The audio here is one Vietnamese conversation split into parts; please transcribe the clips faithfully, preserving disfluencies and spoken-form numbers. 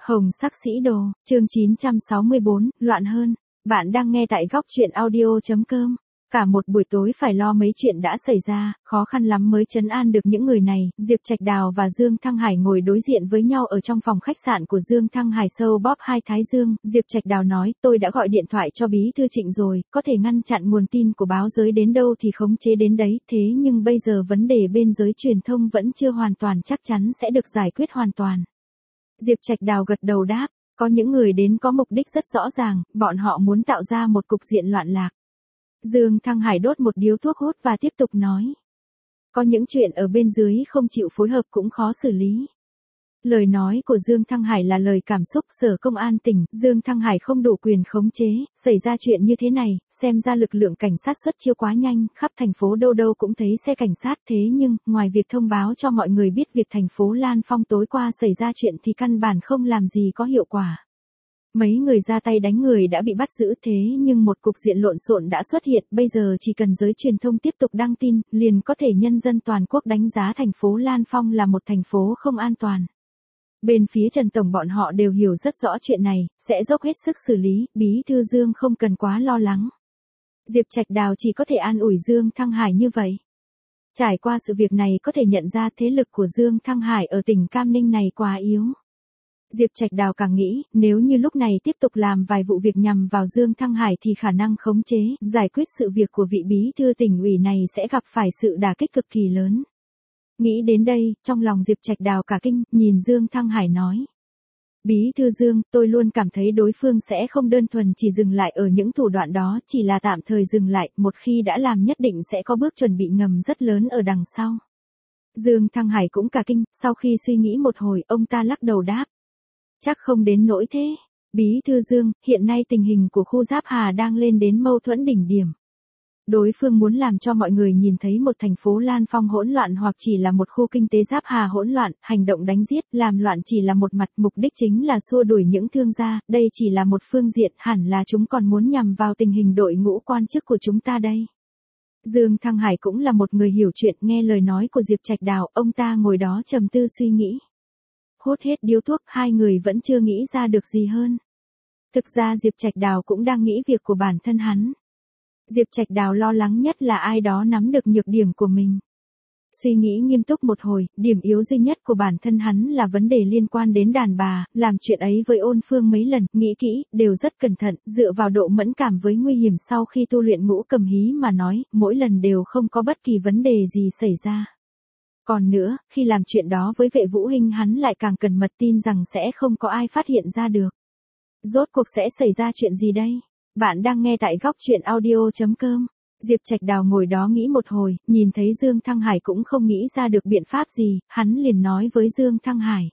Hồng sắc sĩ đồ, chương chín trăm sáu mươi bốn, loạn hơn. Bạn đang nghe tại góc truyện audio chấm com. Cả một buổi tối phải lo mấy chuyện đã xảy ra, khó khăn lắm mới trấn an được những người này. Diệp Trạch Đào và Dương Thăng Hải ngồi đối diện với nhau ở trong phòng khách sạn của Dương Thăng Hải, sâu bóp hai thái dương. Diệp Trạch Đào nói, tôi đã gọi điện thoại cho bí thư Trịnh rồi, có thể ngăn chặn nguồn tin của báo giới đến đâu thì khống chế đến đấy. Thế nhưng bây giờ vấn đề bên giới truyền thông vẫn chưa hoàn toàn chắc chắn sẽ được giải quyết hoàn toàn. Diệp Trạch Đào gật đầu đáp, có những người đến có mục đích rất rõ ràng, bọn họ muốn tạo ra một cục diện loạn lạc. Dương Thăng Hải đốt một điếu thuốc hút và tiếp tục nói. Có những chuyện ở bên dưới không chịu phối hợp cũng khó xử lý. Lời nói của Dương Thăng Hải là lời cảm xúc. Sở Công an tỉnh, Dương Thăng Hải không đủ quyền khống chế, xảy ra chuyện như thế này, xem ra lực lượng cảnh sát xuất chiêu quá nhanh, khắp thành phố đâu đâu cũng thấy xe cảnh sát. Thế nhưng, ngoài việc thông báo cho mọi người biết việc thành phố Lan Phong tối qua xảy ra chuyện thì căn bản không làm gì có hiệu quả. Mấy người ra tay đánh người đã bị bắt giữ, thế nhưng một cục diện lộn xộn đã xuất hiện, bây giờ chỉ cần giới truyền thông tiếp tục đăng tin, liền có thể nhân dân toàn quốc đánh giá thành phố Lan Phong là một thành phố không an toàn. Bên phía Trần Tổng bọn họ đều hiểu rất rõ chuyện này, sẽ dốc hết sức xử lý, bí thư Dương không cần quá lo lắng. Diệp Trạch Đào chỉ có thể an ủi Dương Thăng Hải như vậy. Trải qua sự việc này có thể nhận ra thế lực của Dương Thăng Hải ở tỉnh Cam Ninh này quá yếu. Diệp Trạch Đào càng nghĩ, nếu như lúc này tiếp tục làm vài vụ việc nhằm vào Dương Thăng Hải thì khả năng khống chế, giải quyết sự việc của vị bí thư tỉnh ủy này sẽ gặp phải sự đả kích cực kỳ lớn. Nghĩ đến đây, trong lòng Diệp Trạch Đào cả kinh, nhìn Dương Thăng Hải nói. Bí thư Dương, tôi luôn cảm thấy đối phương sẽ không đơn thuần chỉ dừng lại ở những thủ đoạn đó, chỉ là tạm thời dừng lại, một khi đã làm nhất định sẽ có bước chuẩn bị ngầm rất lớn ở đằng sau. Dương Thăng Hải cũng cả kinh, sau khi suy nghĩ một hồi, ông ta lắc đầu đáp. Chắc không đến nỗi thế. Bí thư Dương, hiện nay tình hình của khu Giáp Hà đang lên đến mâu thuẫn đỉnh điểm. Đối phương muốn làm cho mọi người nhìn thấy một thành phố Lan Phong hỗn loạn hoặc chỉ là một khu kinh tế Giáp Hà hỗn loạn, hành động đánh giết, làm loạn chỉ là một mặt, mục đích chính là xua đuổi những thương gia, đây chỉ là một phương diện, hẳn là chúng còn muốn nhằm vào tình hình đội ngũ quan chức của chúng ta đây. Dương Thăng Hải cũng là một người hiểu chuyện, nghe lời nói của Diệp Trạch Đào, ông ta ngồi đó trầm tư suy nghĩ. Hốt hết điếu thuốc, hai người vẫn chưa nghĩ ra được gì hơn. Thực ra Diệp Trạch Đào cũng đang nghĩ việc của bản thân hắn. Diệp Trạch Đào lo lắng nhất là ai đó nắm được nhược điểm của mình. Suy nghĩ nghiêm túc một hồi, điểm yếu duy nhất của bản thân hắn là vấn đề liên quan đến đàn bà, làm chuyện ấy với Ôn Phương mấy lần, nghĩ kỹ, đều rất cẩn thận, dựa vào độ mẫn cảm với nguy hiểm sau khi tu luyện ngũ cầm hí mà nói, mỗi lần đều không có bất kỳ vấn đề gì xảy ra. Còn nữa, khi làm chuyện đó với Vệ Vũ Hinh hắn lại càng cần mật tin rằng sẽ không có ai phát hiện ra được. Rốt cuộc sẽ xảy ra chuyện gì đây? Bạn đang nghe tại góc truyện audio chấm com. Diệp Trạch Đào ngồi đó nghĩ một hồi, nhìn thấy Dương Thăng Hải cũng không nghĩ ra được biện pháp gì, hắn liền nói với Dương Thăng Hải.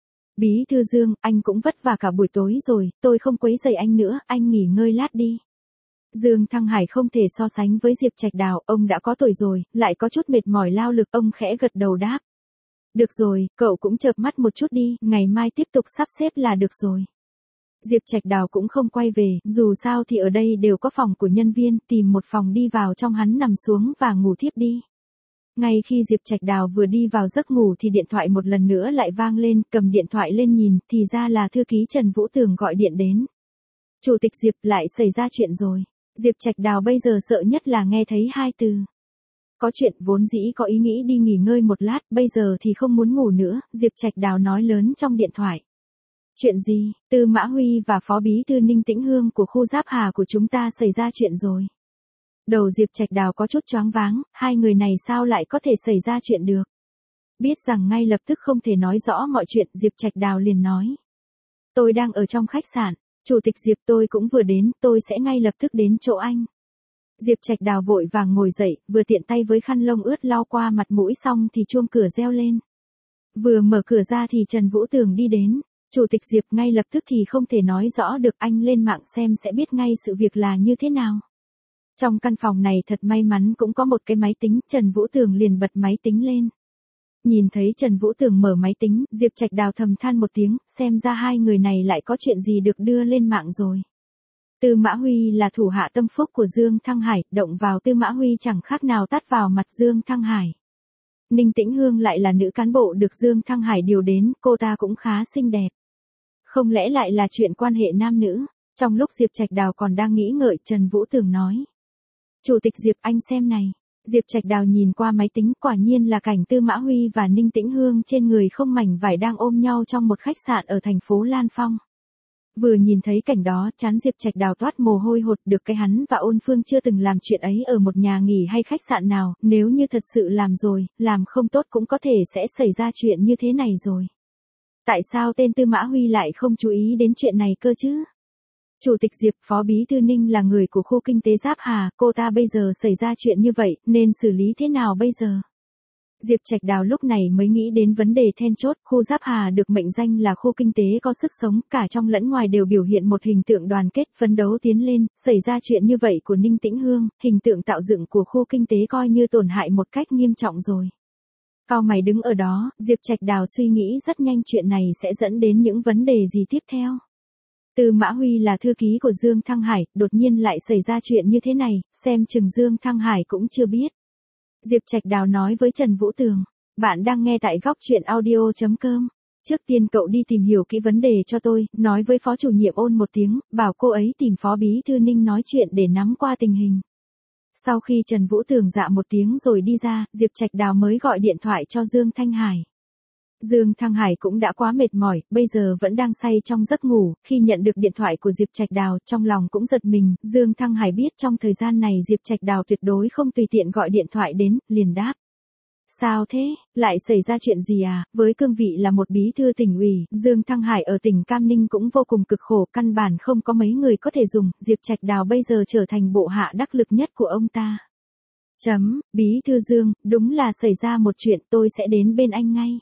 Bí thư Dương, anh cũng vất vả cả buổi tối rồi, tôi không quấy rầy anh nữa, anh nghỉ ngơi lát đi. Dương Thăng Hải không thể so sánh với Diệp Trạch Đào, ông đã có tuổi rồi, lại có chút mệt mỏi lao lực, ông khẽ gật đầu đáp. Được rồi, cậu cũng chợp mắt một chút đi, ngày mai tiếp tục sắp xếp là được rồi. Diệp Trạch Đào cũng không quay về, dù sao thì ở đây đều có phòng của nhân viên, tìm một phòng đi vào trong hắn nằm xuống và ngủ thiếp đi. Ngay khi Diệp Trạch Đào vừa đi vào giấc ngủ thì điện thoại một lần nữa lại vang lên, cầm điện thoại lên nhìn, thì ra là thư ký Trần Vũ Tường gọi điện đến. Chủ tịch Diệp, lại xảy ra chuyện rồi. Diệp Trạch Đào bây giờ sợ nhất là nghe thấy hai từ. Có chuyện, vốn dĩ có ý nghĩ đi nghỉ ngơi một lát, bây giờ thì không muốn ngủ nữa, Diệp Trạch Đào nói lớn trong điện thoại. Chuyện gì? Tư Mã Huy và Phó Bí thư Ninh Tĩnh Hương của khu Giáp Hà của chúng ta xảy ra chuyện rồi. Đầu Diệp Trạch Đào có chút choáng váng, hai người này sao lại có thể xảy ra chuyện được? Biết rằng ngay lập tức không thể nói rõ mọi chuyện, Diệp Trạch Đào liền nói. Tôi đang ở trong khách sạn. Chủ tịch Diệp, tôi cũng vừa đến, tôi sẽ ngay lập tức đến chỗ anh. Diệp Trạch Đào vội vàng ngồi dậy, vừa tiện tay với khăn lông ướt lau qua mặt mũi xong thì chuông cửa reo lên. Vừa mở cửa ra thì Trần Vũ Tường đi đến. Chủ tịch Diệp, ngay lập tức thì không thể nói rõ được, anh lên mạng xem sẽ biết ngay sự việc là như thế nào. Trong căn phòng này thật may mắn cũng có một cái máy tính, Trần Vũ Tường liền bật máy tính lên. Nhìn thấy Trần Vũ Tường mở máy tính, Diệp Trạch Đào thầm than một tiếng, xem ra hai người này lại có chuyện gì được đưa lên mạng rồi. Tư Mã Huy là thủ hạ tâm phúc của Dương Thăng Hải, động vào Tư Mã Huy chẳng khác nào tát vào mặt Dương Thăng Hải. Ninh Tĩnh Hương lại là nữ cán bộ được Dương Thăng Hải điều đến, cô ta cũng khá xinh đẹp. Không lẽ lại là chuyện quan hệ nam nữ? Trong lúc Diệp Trạch Đào còn đang nghĩ ngợi, Trần Vũ Tường nói. Chủ tịch Diệp, anh xem này. Diệp Trạch Đào nhìn qua máy tính, quả nhiên là cảnh Tư Mã Huy và Ninh Tĩnh Hương trên người không mảnh vải đang ôm nhau trong một khách sạn ở thành phố Lan Phong. Vừa nhìn thấy cảnh đó, trán Diệp Trạch Đào toát mồ hôi hột, được cái hắn và Ôn Phương chưa từng làm chuyện ấy ở một nhà nghỉ hay khách sạn nào, nếu như thật sự làm rồi, làm không tốt cũng có thể sẽ xảy ra chuyện như thế này rồi. Tại sao tên Tư Mã Huy lại không chú ý đến chuyện này cơ chứ? Chủ tịch Diệp, Phó Bí Thư Ninh là người của khu kinh tế Giáp Hà, cô ta bây giờ xảy ra chuyện như vậy, nên xử lý thế nào bây giờ? Diệp Trạch Đào lúc này mới nghĩ đến vấn đề then chốt, khu Giáp Hà được mệnh danh là khu kinh tế có sức sống, cả trong lẫn ngoài đều biểu hiện một hình tượng đoàn kết, phấn đấu tiến lên, xảy ra chuyện như vậy của Ninh Tĩnh Hương, hình tượng tạo dựng của khu kinh tế coi như tổn hại một cách nghiêm trọng rồi. Cao mày đứng ở đó, Diệp Trạch Đào suy nghĩ rất nhanh chuyện này sẽ dẫn đến những vấn đề gì tiếp theo. Tư Mã Huy là thư ký của Dương Thăng Hải, đột nhiên lại xảy ra chuyện như thế này, xem chừng Dương Thăng Hải cũng chưa biết. Diệp Trạch Đào nói với Trần Vũ Tường, bạn đang nghe tại góc truyện audio chấm com. Trước tiên cậu đi tìm hiểu kỹ vấn đề cho tôi, nói với phó chủ nhiệm Ôn một tiếng, bảo cô ấy tìm phó bí thư Ninh nói chuyện để nắm qua tình hình. Sau khi Trần Vũ Tường dạ một tiếng rồi đi ra, Diệp Trạch Đào mới gọi điện thoại cho Dương Thanh Hải. Dương Thăng Hải cũng đã quá mệt mỏi, bây giờ vẫn đang say trong giấc ngủ, khi nhận được điện thoại của Diệp Trạch Đào, trong lòng cũng giật mình, Dương Thăng Hải biết trong thời gian này Diệp Trạch Đào tuyệt đối không tùy tiện gọi điện thoại đến, liền đáp. Sao thế, lại xảy ra chuyện gì à, với cương vị là một bí thư tỉnh ủy, Dương Thăng Hải ở tỉnh Cam Ninh cũng vô cùng cực khổ, căn bản không có mấy người có thể dùng, Diệp Trạch Đào bây giờ trở thành bộ hạ đắc lực nhất của ông ta. Chấm, bí thư Dương, đúng là xảy ra một chuyện, tôi sẽ đến bên anh ngay.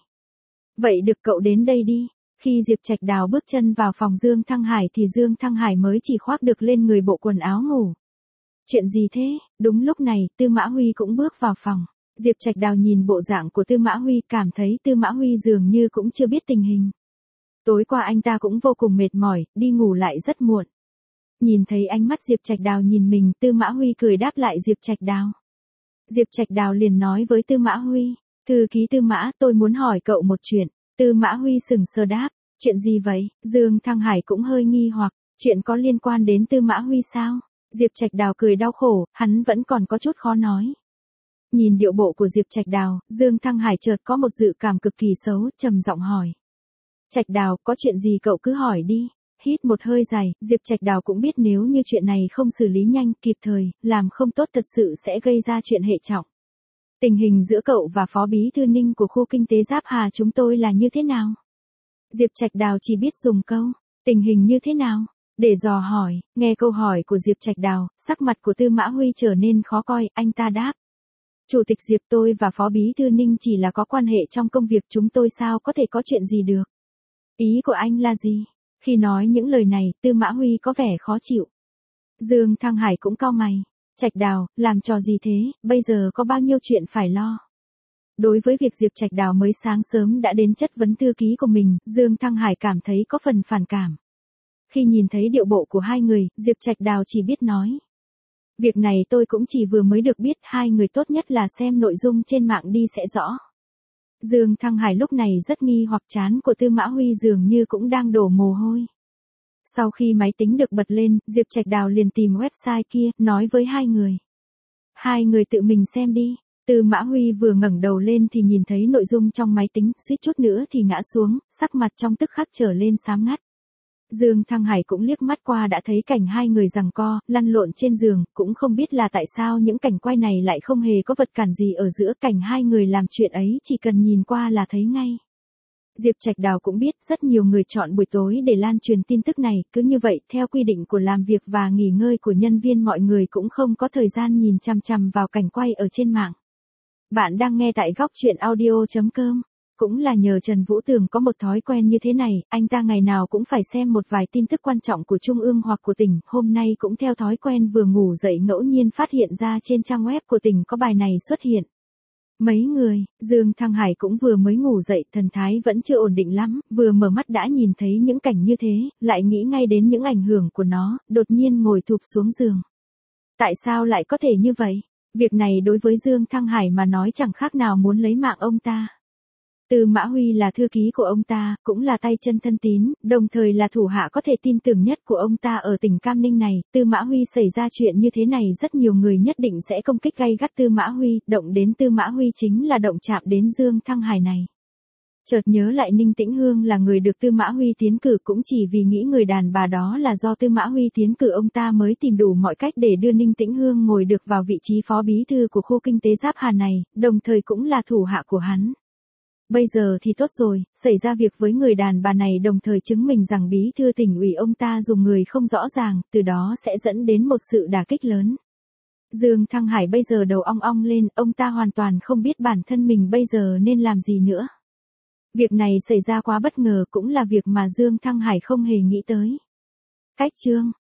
Vậy được, cậu đến đây đi. Khi Diệp Trạch Đào bước chân vào phòng Dương Thăng Hải thì Dương Thăng Hải mới chỉ khoác được lên người bộ quần áo ngủ. Chuyện gì thế? Đúng lúc này, Tư Mã Huy cũng bước vào phòng. Diệp Trạch Đào nhìn bộ dạng của Tư Mã Huy, cảm thấy Tư Mã Huy dường như cũng chưa biết tình hình. Tối qua anh ta cũng vô cùng mệt mỏi, đi ngủ lại rất muộn. Nhìn thấy ánh mắt Diệp Trạch Đào nhìn mình, Tư Mã Huy cười đáp lại Diệp Trạch Đào. Diệp Trạch Đào liền nói với Tư Mã Huy, thư ký Tư Mã, tôi muốn hỏi cậu một chuyện. Tư Mã Huy sừng sờ đáp, chuyện gì vậy? Dương Thăng Hải cũng hơi nghi hoặc, chuyện có liên quan đến Tư Mã Huy sao? Diệp Trạch Đào cười đau khổ, hắn vẫn còn có chút khó nói. Nhìn điệu bộ của Diệp Trạch Đào, Dương Thăng Hải chợt có một dự cảm cực kỳ xấu, trầm giọng hỏi. Trạch Đào, có chuyện gì cậu cứ hỏi đi. Hít một hơi dài, Diệp Trạch Đào cũng biết nếu như chuyện này không xử lý nhanh, kịp thời, làm không tốt thật sự sẽ gây ra chuyện hệ trọng. Tình hình giữa cậu và phó bí thư Ninh của khu kinh tế Giáp Hà chúng tôi là như thế nào? Diệp Trạch Đào chỉ biết dùng câu, tình hình như thế nào? Để dò hỏi, nghe câu hỏi của Diệp Trạch Đào, sắc mặt của Tư Mã Huy trở nên khó coi, anh ta đáp. Chủ tịch Diệp, tôi và phó bí thư Ninh chỉ là có quan hệ trong công việc, chúng tôi sao có thể có chuyện gì được? Ý của anh là gì? Khi nói những lời này, Tư Mã Huy có vẻ khó chịu. Dương Thăng Hải cũng cau mày. Trạch Đào, làm trò gì thế, bây giờ có bao nhiêu chuyện phải lo. Đối với việc Diệp Trạch Đào mới sáng sớm đã đến chất vấn thư ký của mình, Dương Thăng Hải cảm thấy có phần phản cảm. Khi nhìn thấy điệu bộ của hai người, Diệp Trạch Đào chỉ biết nói. Việc này tôi cũng chỉ vừa mới được biết, hai người tốt nhất là xem nội dung trên mạng đi sẽ rõ. Dương Thăng Hải lúc này rất nghi hoặc, chán của Tư Mã Huy dường như cũng đang đổ mồ hôi. Sau khi máy tính được bật lên, Diệp Trạch Đào liền tìm website kia, nói với hai người. Hai người tự mình xem đi. Tư Mã Huy vừa ngẩng đầu lên thì nhìn thấy nội dung trong máy tính, suýt chút nữa thì ngã xuống, sắc mặt trong tức khắc trở lên xám ngắt. Dương Thăng Hải cũng liếc mắt qua đã thấy cảnh hai người giằng co, lăn lộn trên giường, cũng không biết là tại sao những cảnh quay này lại không hề có vật cản gì ở giữa, cảnh hai người làm chuyện ấy chỉ cần nhìn qua là thấy ngay. Diệp Trạch Đào cũng biết rất nhiều người chọn buổi tối để lan truyền tin tức này, cứ như vậy, theo quy định của làm việc và nghỉ ngơi của nhân viên, mọi người cũng không có thời gian nhìn chằm chằm vào cảnh quay ở trên mạng. Bạn đang nghe tại góc truyện audio chấm com. Cũng là nhờ Trần Vũ Tường có một thói quen như thế này, anh ta ngày nào cũng phải xem một vài tin tức quan trọng của Trung ương hoặc của tỉnh, hôm nay cũng theo thói quen vừa ngủ dậy ngẫu nhiên phát hiện ra trên trang web của tỉnh có bài này xuất hiện. Mấy người, Dương Thăng Hải cũng vừa mới ngủ dậy, thần thái vẫn chưa ổn định lắm, vừa mở mắt đã nhìn thấy những cảnh như thế, lại nghĩ ngay đến những ảnh hưởng của nó, đột nhiên ngồi thụp xuống giường. Tại sao lại có thể như vậy? Việc này đối với Dương Thăng Hải mà nói chẳng khác nào muốn lấy mạng ông ta. Tư Mã Huy là thư ký của ông ta, cũng là tay chân thân tín, đồng thời là thủ hạ có thể tin tưởng nhất của ông ta ở tỉnh Cam Ninh này. Tư Mã Huy xảy ra chuyện như thế này rất nhiều người nhất định sẽ công kích gay gắt Tư Mã Huy, động đến Tư Mã Huy chính là động chạm đến Dương Thăng Hải này. Chợt nhớ lại Ninh Tĩnh Hương là người được Tư Mã Huy tiến cử cũng chỉ vì nghĩ người đàn bà đó là do Tư Mã Huy tiến cử ông ta mới tìm đủ mọi cách để đưa Ninh Tĩnh Hương ngồi được vào vị trí phó bí thư của khu kinh tế Giáp Hàn này, đồng thời cũng là thủ hạ của hắn. Bây giờ thì tốt rồi, xảy ra việc với người đàn bà này đồng thời chứng minh rằng bí thư tỉnh ủy ông ta dùng người không rõ ràng, từ đó sẽ dẫn đến một sự đả kích lớn. Dương Thăng Hải bây giờ đầu ong ong lên, ông ta hoàn toàn không biết bản thân mình bây giờ nên làm gì nữa. Việc này xảy ra quá bất ngờ cũng là việc mà Dương Thăng Hải không hề nghĩ tới. Cách chương